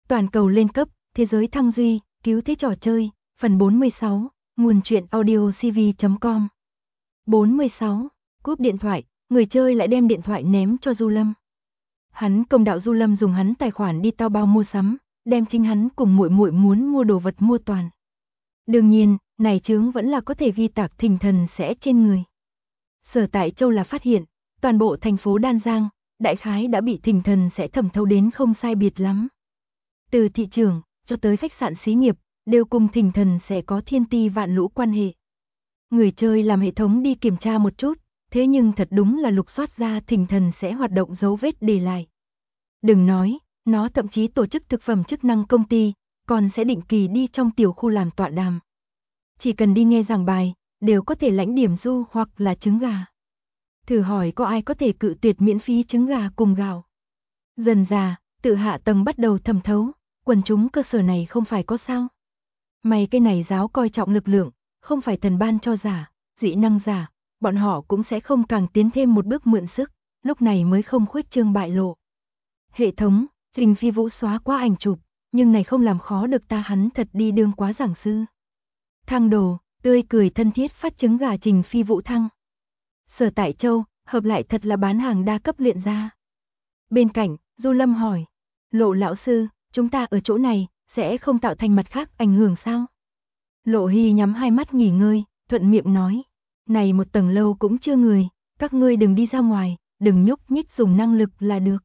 Toàn cầu lên cấp, thế giới thăng duy, cứu thế trò chơi, phần 46, nguồn truyện audio cv.com. 46, cúp điện thoại, người chơi lại đem điện thoại ném cho Du Lâm. Hắn công đạo Du Lâm dùng hắn tài khoản đi Taobao mua sắm, đem chính hắn cùng muội muội muốn mua đồ vật mua toàn. Đương nhiên, này chướng vẫn là có thể ghi tạc Thỉnh Thần sẽ trên người. Sở Tại Châu là phát hiện, toàn bộ thành phố Đan Giang, đại khái đã bị Thỉnh Thần sẽ thẩm thấu đến không sai biệt lắm. Từ thị trường, cho tới khách sạn xí nghiệp, đều cùng Thỉnh Thần sẽ có thiên ti vạn lũ quan hệ. Người chơi làm hệ thống đi kiểm tra một chút, thế nhưng thật đúng là lục soát ra Thỉnh Thần sẽ hoạt động dấu vết để lại. Đừng nói, nó thậm chí tổ chức thực phẩm chức năng công ty, còn sẽ định kỳ đi trong tiểu khu làm tọa đàm. Chỉ cần đi nghe giảng bài, đều có thể lãnh điểm du hoặc là trứng gà. Thử hỏi có ai có thể cự tuyệt miễn phí trứng gà cùng gạo. Dần dà, tự hạ tầng bắt đầu thẩm thấu, quần chúng cơ sở này không phải có sao. Mày cái này giáo coi trọng lực lượng, không phải thần ban cho giả, dị năng giả, bọn họ cũng sẽ không càng tiến thêm một bước mượn sức, lúc này mới không khuếch trương bại lộ. Hệ thống, Trình Phi Vũ xóa qua ảnh chụp, nhưng này không làm khó được ta, hắn thật đi đương quá giảng sư. Thăng đồ, tươi cười thân thiết phát trứng gà Trình Phi Vũ thăng. Sở Tại Châu, hợp lại thật là bán hàng đa cấp luyện ra. Bên cạnh, Du Lâm hỏi, Lộ lão sư, chúng ta ở chỗ này, sẽ không tạo thành mặt khác ảnh hưởng sao? Lộ Hy nhắm hai mắt nghỉ ngơi, thuận miệng nói, này một tầng lâu cũng chưa người, các ngươi đừng đi ra ngoài, đừng nhúc nhích, dùng năng lực là được.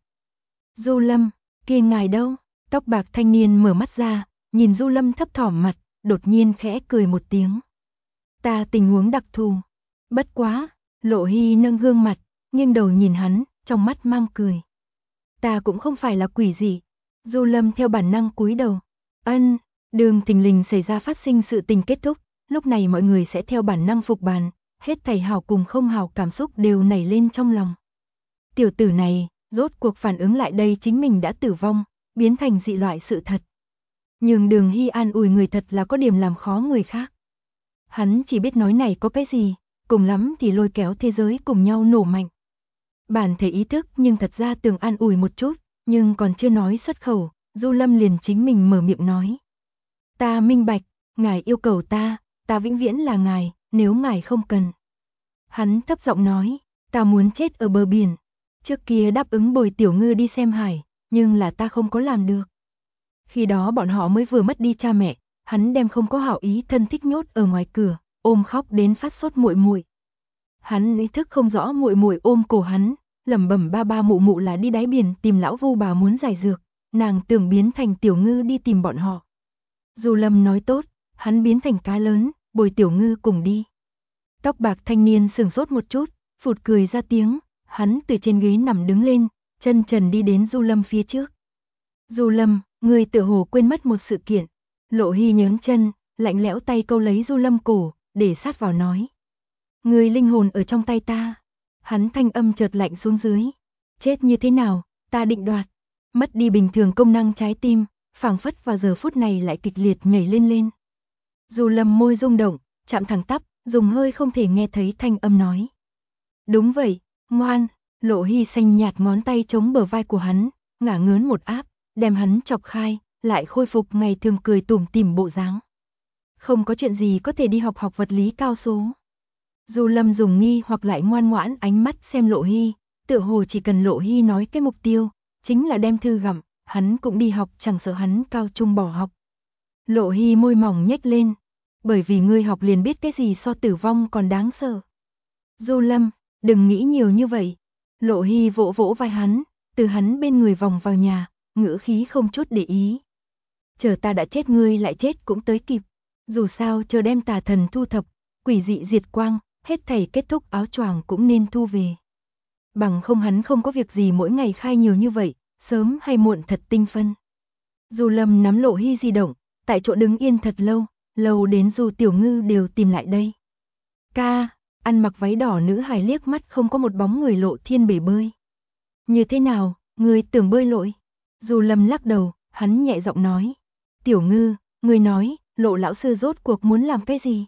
Du Lâm, kia ngài đâu? Tóc bạc thanh niên mở mắt ra, nhìn Du Lâm thấp thỏm mặt, đột nhiên khẽ cười một tiếng. Ta tình huống đặc thù. Bất quá, Lộ Hy nâng gương mặt, nghiêng đầu nhìn hắn, trong mắt mang cười. Ta cũng không phải là quỷ gì. Du Lâm theo bản năng cúi đầu. Ân, đường thình lình xảy ra phát sinh sự tình kết thúc, lúc này mọi người sẽ theo bản năng phục bàn, hết thảy hảo cùng không hảo cảm xúc đều nảy lên trong lòng. Tiểu tử này, rốt cuộc phản ứng lại đây chính mình đã tử vong, biến thành dị loại sự thật. Nhưng Đường Hy an ủi người thật là có điểm làm khó người khác. Hắn chỉ biết nói này có cái gì, cùng lắm thì lôi kéo thế giới cùng nhau nổ mạnh. Bản thể ý thức nhưng thật ra tưởng an ủi một chút, nhưng còn chưa nói xuất khẩu, Du Lâm liền chính mình mở miệng nói. Ta minh bạch, ngài yêu cầu ta vĩnh viễn là ngài, nếu ngài không cần. Hắn thấp giọng nói, ta muốn chết ở bờ biển. Trước kia đáp ứng bồi Tiểu Ngư đi xem hải, nhưng là ta không có làm được. Khi đó bọn họ mới vừa mất đi cha mẹ, hắn đem không có hảo ý thân thích nhốt ở ngoài cửa, ôm khóc đến phát sốt muội muội. Hắn ý thức không rõ muội muội ôm cổ hắn, lẩm bẩm ba ba mụ mụ là đi đáy biển tìm lão Vu bà muốn giải dược, nàng tưởng biến thành Tiểu Ngư đi tìm bọn họ. Du Lâm nói tốt, hắn biến thành cá lớn, bồi Tiểu Ngư cùng đi. Tóc bạc thanh niên sửng sốt một chút, phụt cười ra tiếng, hắn từ trên ghế nằm đứng lên, chân trần đi đến Du Lâm phía trước. Du Lâm, người tựa hồ quên mất một sự kiện. Lộ Hy nhớn chân, lạnh lẽo tay câu lấy Du Lâm cổ, để sát vào nói. Người linh hồn ở trong tay ta. Hắn thanh âm chợt lạnh xuống dưới. Chết như thế nào, ta định đoạt. Mất đi bình thường công năng trái tim, phảng phất vào giờ phút này lại kịch liệt nhảy lên. Du Lâm môi rung động, chạm thẳng tắp, dùng hơi không thể nghe thấy thanh âm nói. Đúng vậy, ngoan. Lộ Hy xanh nhạt ngón tay chống bờ vai của hắn, ngả ngớn một áp, đem hắn chọc khai, lại khôi phục ngày thường cười tủm tỉm bộ dáng. Không có chuyện gì có thể đi học vật lý cao số. Du Lâm dùng nghi hoặc lại ngoan ngoãn ánh mắt xem Lộ Hy, tựa hồ chỉ cần Lộ Hy nói cái mục tiêu, chính là đem thư gặm, hắn cũng đi học, chẳng sợ hắn cao trung bỏ học. Lộ Hy môi mỏng nhếch lên, bởi vì ngươi học liền biết cái gì so tử vong còn đáng sợ. Du Lâm, đừng nghĩ nhiều như vậy. Lộ Hy vỗ vỗ vai hắn, từ hắn bên người vòng vào nhà, ngữ khí không chút để ý. Chờ ta đã chết ngươi lại chết cũng tới kịp. Dù sao chờ đem tà thần thu thập, quỷ dị diệt quang, hết thảy kết thúc áo choàng cũng nên thu về. Bằng không hắn không có việc gì mỗi ngày khai nhiều như vậy, sớm hay muộn thật tinh phân. Du Lâm nắm Lộ Hy di động, tại chỗ đứng yên thật lâu, lâu đến Du Tiểu Ngư đều tìm lại đây. Ca, ăn mặc váy đỏ nữ hài liếc mắt không có một bóng người Lộ Thiên bể bơi. Như thế nào, ngươi tưởng bơi lội? Du Lâm lắc đầu, hắn nhẹ giọng nói. Tiểu Ngư, ngươi nói, Lộ lão sư rốt cuộc muốn làm cái gì?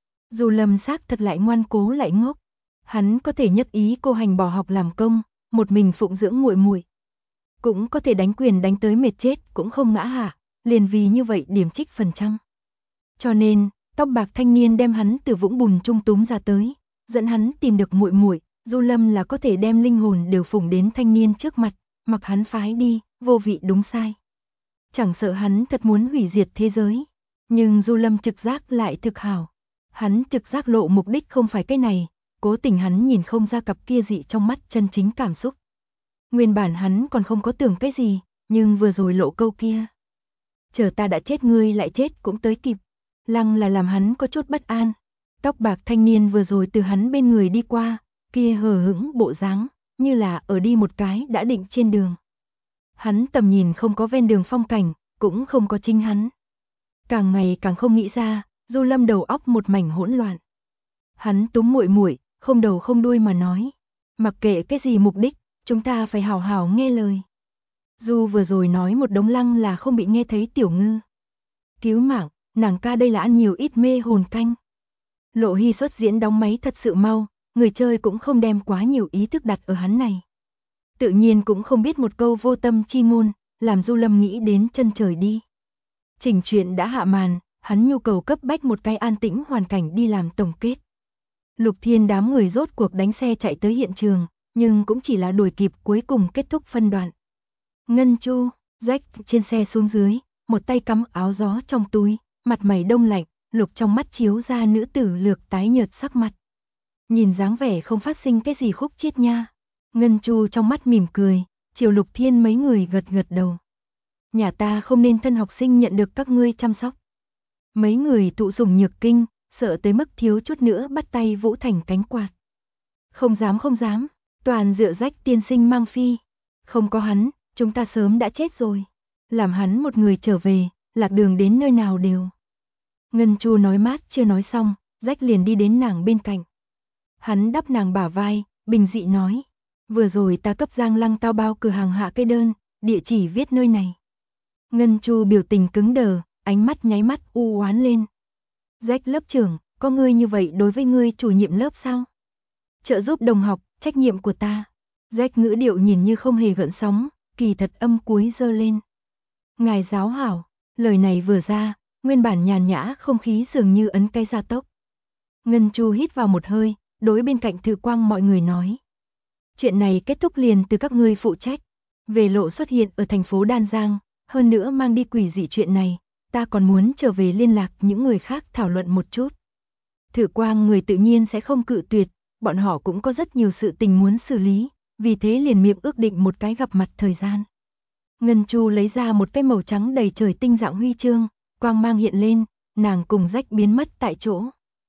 Du Lâm xác thật lại ngoan cố lại ngốc. Hắn có thể nhất ý cô hành bỏ học làm công, một mình phụng dưỡng muội muội. cũng có thể đánh quyền đánh tới mệt chết cũng không ngã hạ, liền vì như vậy điểm trích phần trăm. Cho nên, tóc bạc thanh niên đem hắn từ vũng bùn trung túm ra tới, dẫn hắn tìm được muội muội, Du Lâm là có thể đem linh hồn đều phủng đến thanh niên trước mặt, mặc hắn phái đi, vô vị đúng sai. Chẳng sợ hắn thật muốn hủy diệt thế giới, nhưng Du Lâm trực giác lại thực hảo. Hắn trực giác lộ mục đích không phải cái này, cố tình hắn nhìn không ra cặp kia dị trong mắt chân chính cảm xúc. Nguyên bản hắn còn không có tưởng cái gì, nhưng vừa rồi lộ câu kia. Chờ ta đã chết ngươi lại chết cũng tới kịp. Lăng là làm hắn có chút bất an. Tóc bạc thanh niên vừa rồi từ hắn bên người đi qua, kia hờ hững bộ dáng, như là ở đi một cái đã định trên đường. Hắn tầm nhìn không có ven đường phong cảnh, cũng không có chính hắn. Càng ngày càng không nghĩ ra, Du Lâm đầu óc một mảnh hỗn loạn. Hắn túm muội muội, không đầu không đuôi mà nói, mặc kệ cái gì mục đích, chúng ta phải hào hào nghe lời. Du vừa rồi nói một đống lăng là không bị nghe thấy Tiểu Ngư. Cứu mạng, nàng ca đây là ăn nhiều ít mê hồn canh. Lộ Hy xuất diễn đóng máy thật sự mau, người chơi cũng không đem quá nhiều ý thức đặt ở hắn này. Tự nhiên cũng không biết một câu vô tâm chi ngôn, làm Du Lâm nghĩ đến chân trời đi. Chỉnh chuyện đã hạ màn, hắn nhu cầu cấp bách một cái an tĩnh hoàn cảnh đi làm tổng kết. Lục Thiên đám người rốt cuộc đánh xe chạy tới hiện trường, nhưng cũng chỉ là đuổi kịp cuối cùng kết thúc phân đoạn. Ngân Chu, rách trên xe xuống dưới, một tay cắm áo gió trong túi, mặt mày đông lạnh, Lục trong mắt chiếu ra nữ tử lược tái nhợt sắc mặt. Nhìn dáng vẻ không phát sinh cái gì khúc chiết nha. Ngân Chu trong mắt mỉm cười, chiều Lục Thiên mấy người gật gật đầu. Nhà ta không nên thân học sinh nhận được các ngươi chăm sóc. Mấy người tụ dùng nhược kinh, sợ tới mức thiếu chút nữa bắt tay vũ thành cánh quạt. Không dám, toàn dựa rách tiên sinh mang phi. Không có hắn, chúng ta sớm đã chết rồi. Làm hắn một người trở về, lạc đường đến nơi nào đều. Ngân Chu nói mát chưa nói xong, rách liền đi đến nàng bên cạnh. Hắn đắp nàng bả vai, bình dị nói. Vừa rồi ta cấp Giang Lăng tao bao cửa hàng hạ cái đơn, địa chỉ viết nơi này. Ngân Chu biểu tình cứng đờ, ánh mắt nháy mắt u oán lên. Rách lớp trưởng, có ngươi như vậy đối với ngươi chủ nhiệm lớp sao? Trợ giúp đồng học, trách nhiệm của ta. Rách ngữ điệu nhìn như không hề gợn sóng, kỳ thật âm cuối dơ lên. Ngài giáo hảo, lời này vừa ra, nguyên bản nhàn nhã không khí dường như ấn cái gia tốc. Ngân Chu hít vào một hơi, đối bên cạnh Thư Quang mọi người nói. Chuyện này kết thúc liền từ các ngươi phụ trách. Về lộ xuất hiện ở thành phố Đan Giang, hơn nữa mang đi quỷ dị chuyện này, ta còn muốn trở về liên lạc những người khác thảo luận một chút. Thư Quang người tự nhiên sẽ không cự tuyệt, bọn họ cũng có rất nhiều sự tình muốn xử lý, vì thế liền miệng ước định một cái gặp mặt thời gian. Ngân Chu lấy ra một cái màu trắng đầy trời tinh dạng huy chương, quang mang hiện lên, nàng cùng rách biến mất tại chỗ.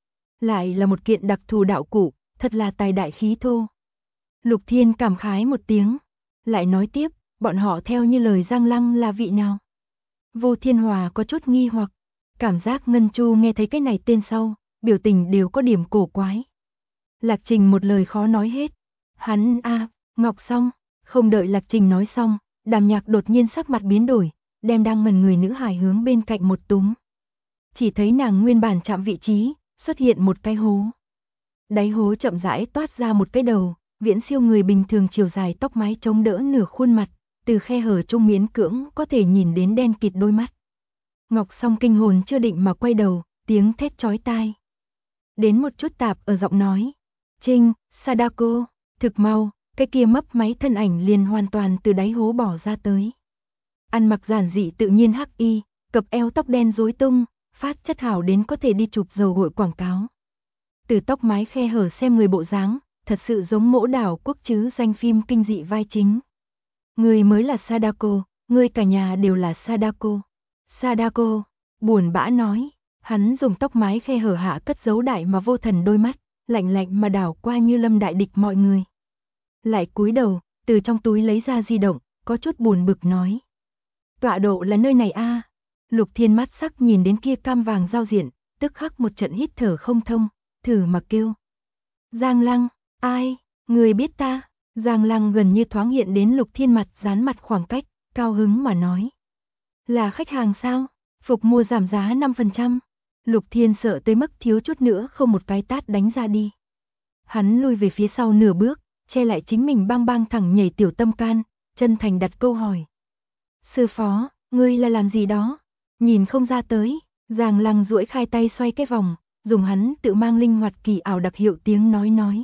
Lại là một kiện đặc thù đạo cụ, thật là tài đại khí thô. Lục Thiên cảm khái một tiếng, lại nói tiếp, bọn họ theo như lời Giang Lăng là vị nào? Vô Thiên Hòa có chút nghi hoặc, cảm giác Ngân Chu nghe thấy cái này tên sau, biểu tình đều có điểm cổ quái. Lạc Trình một lời khó nói hết, hắn Ngọc Song, không đợi Lạc Trình nói xong, Đàm Nhạc đột nhiên sắc mặt biến đổi, đem đang ngẩn người nữ hài hướng bên cạnh một túm. Chỉ thấy nàng nguyên bản chạm vị trí, xuất hiện một cái hố. Đáy hố chậm rãi toát ra một cái đầu, viễn siêu người bình thường chiều dài tóc mái chống đỡ nửa khuôn mặt, từ khe hở trung miễn cưỡng có thể nhìn đến đen kịt đôi mắt. Ngọc Song kinh hồn chưa định mà quay đầu, tiếng thét chói tai. Đến một chút tạp ở giọng nói. Trinh, Sadako, thực mau, cái kia mấp máy thân ảnh liền hoàn toàn từ đáy hố bỏ ra tới. Ăn mặc giản dị tự nhiên hắc y, cặp eo tóc đen rối tung, phát chất hảo đến có thể đi chụp dầu gội quảng cáo. Từ tóc mái khe hở xem người bộ dáng, thật sự giống Mỗ Đảo Quốc chứ danh phim kinh dị vai chính. Người mới là Sadako, người cả nhà đều là Sadako. Sadako, buồn bã nói, hắn dùng tóc mái khe hở hạ cất giấu đại mà vô thần đôi mắt, lạnh lạnh mà đảo qua như lâm đại địch mọi người. Lại cúi đầu, từ trong túi lấy ra di động, có chút buồn bực nói. Tọa độ là nơi này a. Lục Thiên mắt sắc nhìn đến kia cam vàng giao diện, tức khắc một trận hít thở không thông, thử mà kêu. Giang Lăng, ai, người biết ta? Giang Lăng gần như thoáng hiện đến Lục Thiên mặt dán mặt khoảng cách, cao hứng mà nói. Là khách hàng sao? Phục mua giảm giá 5%. Lục Thiên sợ tới mức thiếu chút nữa không một cái tát đánh ra đi. Hắn lui về phía sau nửa bước, che lại chính mình bang bang thẳng nhảy tiểu tâm can, chân thành đặt câu hỏi. Sư phó, ngươi là làm gì đó? Nhìn không ra tới, Giang Lăng duỗi khai tay xoay cái vòng, dùng hắn tự mang linh hoạt kỳ ảo đặc hiệu tiếng nói.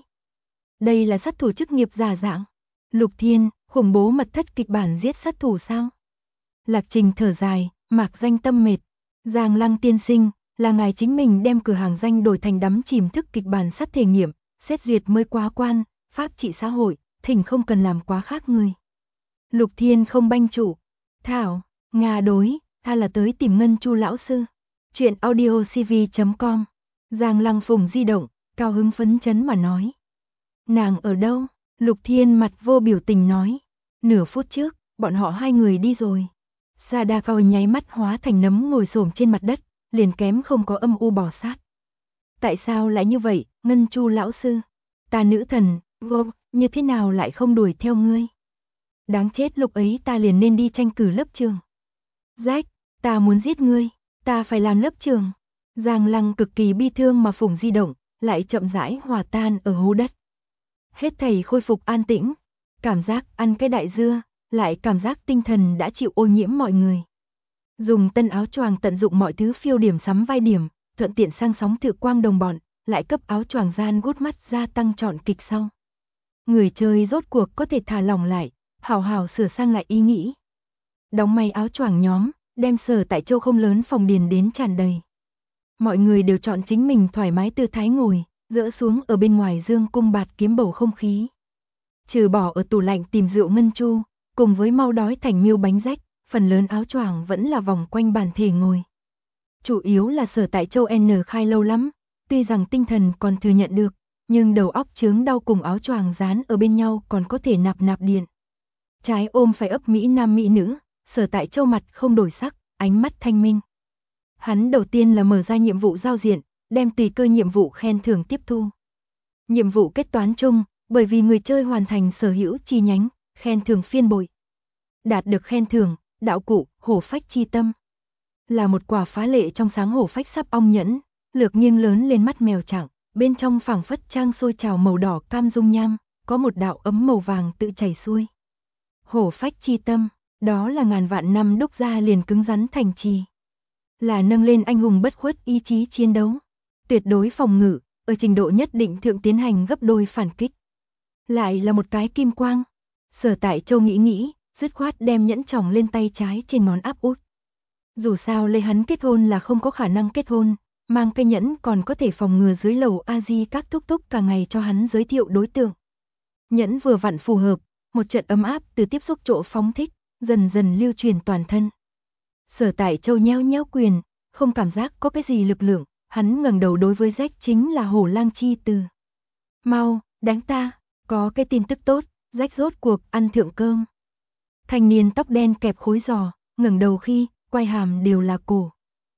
Đây là sát thủ chức nghiệp giả dạng. Lục Thiên, khủng bố mật thất kịch bản giết sát thủ sao? Lạc Trình thở dài, mạc danh tâm mệt. Giang Lăng tiên sinh, là ngài chính mình đem cửa hàng danh đổi thành đắm chìm thức kịch bản sát thể nghiệm, xét duyệt mới quá quan, pháp trị xã hội, thỉnh không cần làm quá khác người. Lục Thiên không banh chủ. Thảo, Nga đối, ta là tới tìm Ngân Chu lão sư. Chuyện audiocv.com. Giang Lăng phùng di động, cao hứng phấn chấn mà nói. Nàng ở đâu? Lục Thiên mặt vô biểu tình nói. Nửa phút trước, bọn họ hai người đi rồi. Sadako nháy mắt hóa thành nấm ngồi xổm trên mặt đất, liền kém không có âm u bò sát. Tại sao lại như vậy, Ngân Chu lão sư? Ta nữ thần, vô, như thế nào lại không đuổi theo ngươi? Đáng chết, lúc ấy ta liền nên đi tranh cử lớp trường. Jack, ta muốn giết ngươi, ta phải làm lớp trường. Giang Lăng cực kỳ bi thương mà phủng di động, lại chậm rãi hòa tan ở hố đất. Hết thảy khôi phục an tĩnh, cảm giác ăn cái đại dưa, lại cảm giác tinh thần đã chịu ô nhiễm mọi người. Dùng tân áo choàng tận dụng mọi thứ phiêu điểm sắm vai điểm, thuận tiện sang sóng thử quang đồng bọn, lại cấp áo choàng gian gút mắt gia tăng trọn kịch sau. Người chơi rốt cuộc có thể thả lỏng lại, hào hào sửa sang lại ý nghĩ. Đóng may áo choàng nhóm, đem Sở Tại Châu không lớn phòng điền đến tràn đầy. Mọi người đều chọn chính mình thoải mái tư thái ngồi, dỡ xuống ở bên ngoài dương cung bạt kiếm bầu không khí. Trừ bỏ ở tủ lạnh tìm rượu Ngân Chu, cùng với mau đói thành miêu bánh rách, phần lớn áo choàng vẫn là vòng quanh bàn thể ngồi. Chủ yếu là Sở Tại Châu N khai lâu lắm, tuy rằng tinh thần còn thừa nhận được, nhưng đầu óc chướng đau cùng áo choàng dán ở bên nhau còn có thể nạp điện. Trái ôm phải ấp Mỹ nam Mỹ nữ, Sở Tại Châu mặt không đổi sắc, ánh mắt thanh minh. Hắn đầu tiên là mở ra nhiệm vụ giao diện, đem tùy cơ nhiệm vụ khen thưởng tiếp thu. Nhiệm vụ kết toán chung, bởi vì người chơi hoàn thành sở hữu chi nhánh, khen thưởng phiên bội. Đạt được khen thưởng, đạo cụ, hổ phách chi tâm. Là một quả phá lệ trong sáng hổ phách sắp ong nhẫn, lược nghiêng lớn lên mắt mèo trạng, bên trong phảng phất trang sôi trào màu đỏ cam dung nham, có một đạo ấm màu vàng tự chảy xuôi. Hổ phách chi tâm, đó là ngàn vạn năm đúc ra liền cứng rắn thành trì. Là nâng lên anh hùng bất khuất ý chí chiến đấu, tuyệt đối phòng ngự, ở trình độ nhất định thượng tiến hành gấp đôi phản kích. Lại là một cái kim quang. Sở Tại Châu nghĩ, dứt khoát đem nhẫn tròng lên tay trái trên ngón áp út. Dù sao lấy hắn kết hôn là không có khả năng kết hôn, mang cây nhẫn còn có thể phòng ngừa dưới lầu A-di các thúc thúc cả ngày cho hắn giới thiệu đối tượng. Nhẫn vừa vặn phù hợp, một trận ấm áp từ tiếp xúc chỗ phóng thích, dần dần lưu truyền toàn thân. Sở Tại Châu nheo quyền, không cảm giác có cái gì lực lượng, hắn ngẩng đầu đối với Jack chính là hổ lang chi từ. Mau, đánh ta, có cái tin tức tốt, Jack rốt cuộc ăn thượng cơm. Thanh niên tóc đen kẹp khối giò, ngẩng đầu khi, quai hàm đều là cổ.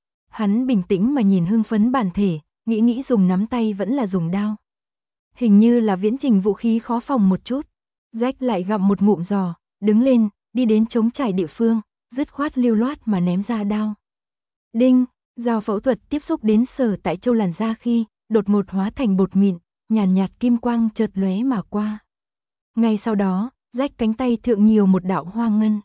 Hắn bình tĩnh mà nhìn hưng phấn bản thể, nghĩ dùng nắm tay vẫn là dùng đao. Hình như là viễn trình vũ khí khó phòng một chút. Jack lại gặm một ngụm giò, đứng lên, đi đến trống trải địa phương, dứt khoát lưu loát mà ném ra đao. Đinh, dao phẫu thuật tiếp xúc đến Sở Tại Châu làn da khi, đột ngột hóa thành bột mịn, nhàn nhạt kim quang chợt lóe mà qua. Ngay sau đó, Jack cánh tay thượng nhiều một đạo hoa ngân.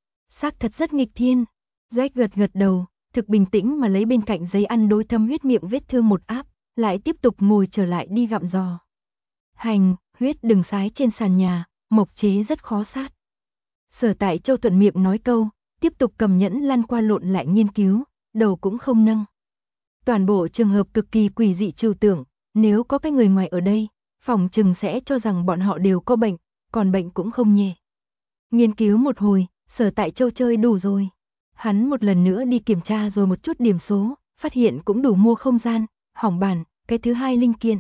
Xác thật rất nghịch thiên. Jack gật đầu, thực bình tĩnh mà lấy bên cạnh giấy ăn đối thâm huyết miệng vết thương một áp, lại tiếp tục ngồi trở lại đi gặm giò. Hành, huyết đừng sái trên sàn nhà, mộc chế rất khó sát. Sở Tại Châu thuận miệng nói câu, tiếp tục cầm nhẫn lăn qua lộn lại nghiên cứu, đầu cũng không nâng. Toàn bộ trường hợp cực kỳ quỷ dị trừu tượng, nếu có cái người ngoài ở đây, phòng chừng sẽ cho rằng bọn họ đều có bệnh, còn bệnh cũng không nhẹ. Nghiên cứu một hồi, Sở Tại Châu chơi đủ rồi. Hắn một lần nữa đi kiểm tra rồi một chút điểm số, phát hiện cũng đủ mua không gian, hỏng bàn, cái thứ hai linh kiện.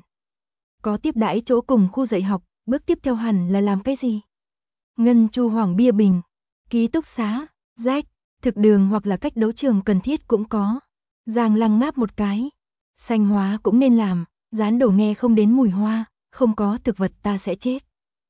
Có tiếp đãi chỗ cùng khu dạy học, bước tiếp theo hẳn là làm cái gì? Ngân Chu Hoàng bia bình, ký túc xá, Jack, thực đường hoặc là cách đấu trường cần thiết cũng có. Giang Lăng ngáp một cái. Xanh hóa cũng nên làm, dán đồ nghe không đến mùi hoa, không có thực vật ta sẽ chết.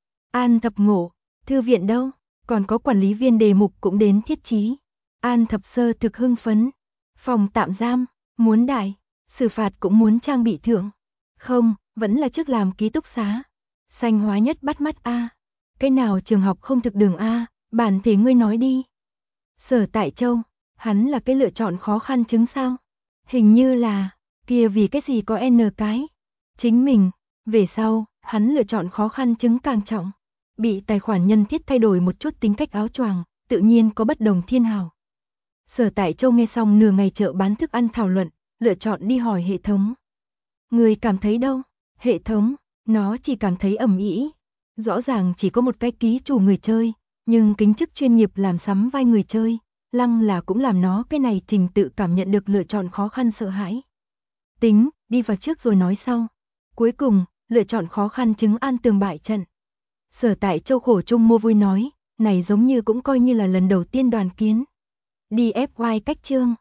An Thập Ngộ, thư viện đâu, còn có quản lý viên đề mục cũng đến thiết trí. An Thập Sơ thực hưng phấn. Phòng tạm giam, muốn đại, xử phạt cũng muốn trang bị thưởng. Không, vẫn là trước làm ký túc xá. Xanh hóa nhất bắt mắt a. Cái nào trường học không thực đường a, Bản thể ngươi nói đi. Sở Tại Châu, hắn là cái lựa chọn khó khăn chứng sao? Hình như là, kia vì cái gì có N cái? Chính mình, về sau, hắn lựa chọn khó khăn chứng càng trọng. Bị tài khoản nhân thiết thay đổi một chút tính cách áo choàng, tự nhiên có bất đồng thiên hào. Sở Tại Châu nghe xong nửa ngày chợ bán thức ăn thảo luận, lựa chọn đi hỏi hệ thống. Người cảm thấy đâu? Hệ thống, nó chỉ cảm thấy ầm ĩ. Rõ ràng chỉ có một cái ký chủ người chơi, nhưng kính chức chuyên nghiệp làm sắm vai người chơi, lăng là cũng làm nó cái này trình tự cảm nhận được lựa chọn khó khăn sợ hãi. Tính, đi vào trước rồi nói sau. Cuối cùng, lựa chọn khó khăn chứng an tường bại trận. Sở Tại Châu khổ chung mua vui nói, này giống như cũng coi như là lần đầu tiên đoàn kiến. Đi FY cách chương.